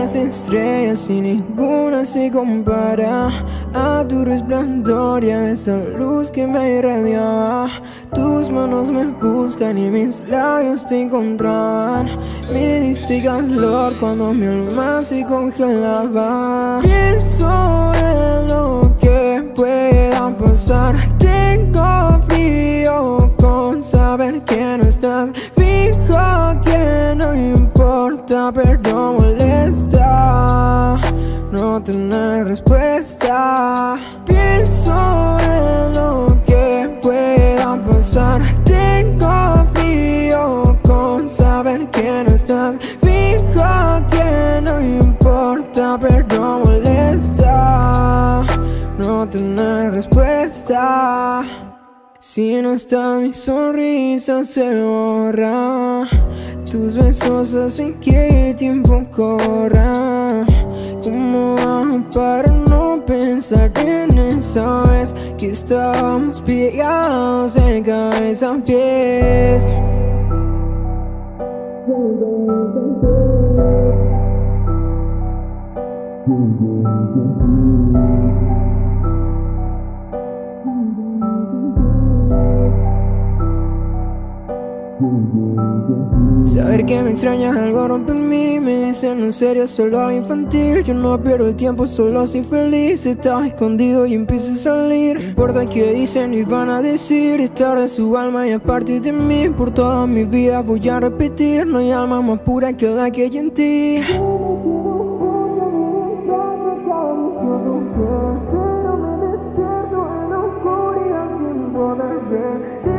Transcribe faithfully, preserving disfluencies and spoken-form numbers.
las estrellas y ninguna se compara a tu resplandor y a esa luz que me irradiaba. Tus manos me buscan y mis labios te encontraban. Me diste calor cuando mi alma se congelaba. Pienso en lo que pueda pasar. Tengo frío con saber que no estás. Fijo que no importa, pero molesta no tener respuesta. Pienso en lo que pueda pasar. Tengo frío con saber que no estás. Fijo que no importa, pero molesta no tener respuesta. Si no está mi sonrisa se borra. Tus besos hacen que el tiempo corra. ¿Cómo hago para no pensar en esa vez que estábamos pegados de cabeza a pies? Saber que me extrañas algo rompe en mí. Me dicen en serio solo algo infantil. Yo no pierdo el tiempo, solo soy feliz. Estaba escondido y empiezo a salir. No importa qué dicen y van a decir. Estar de su alma y aparte de mí. Por toda mi vida voy a repetir: no hay alma más pura que la que hay en ti. Pero me despierto en la oscuridad sin poder ver.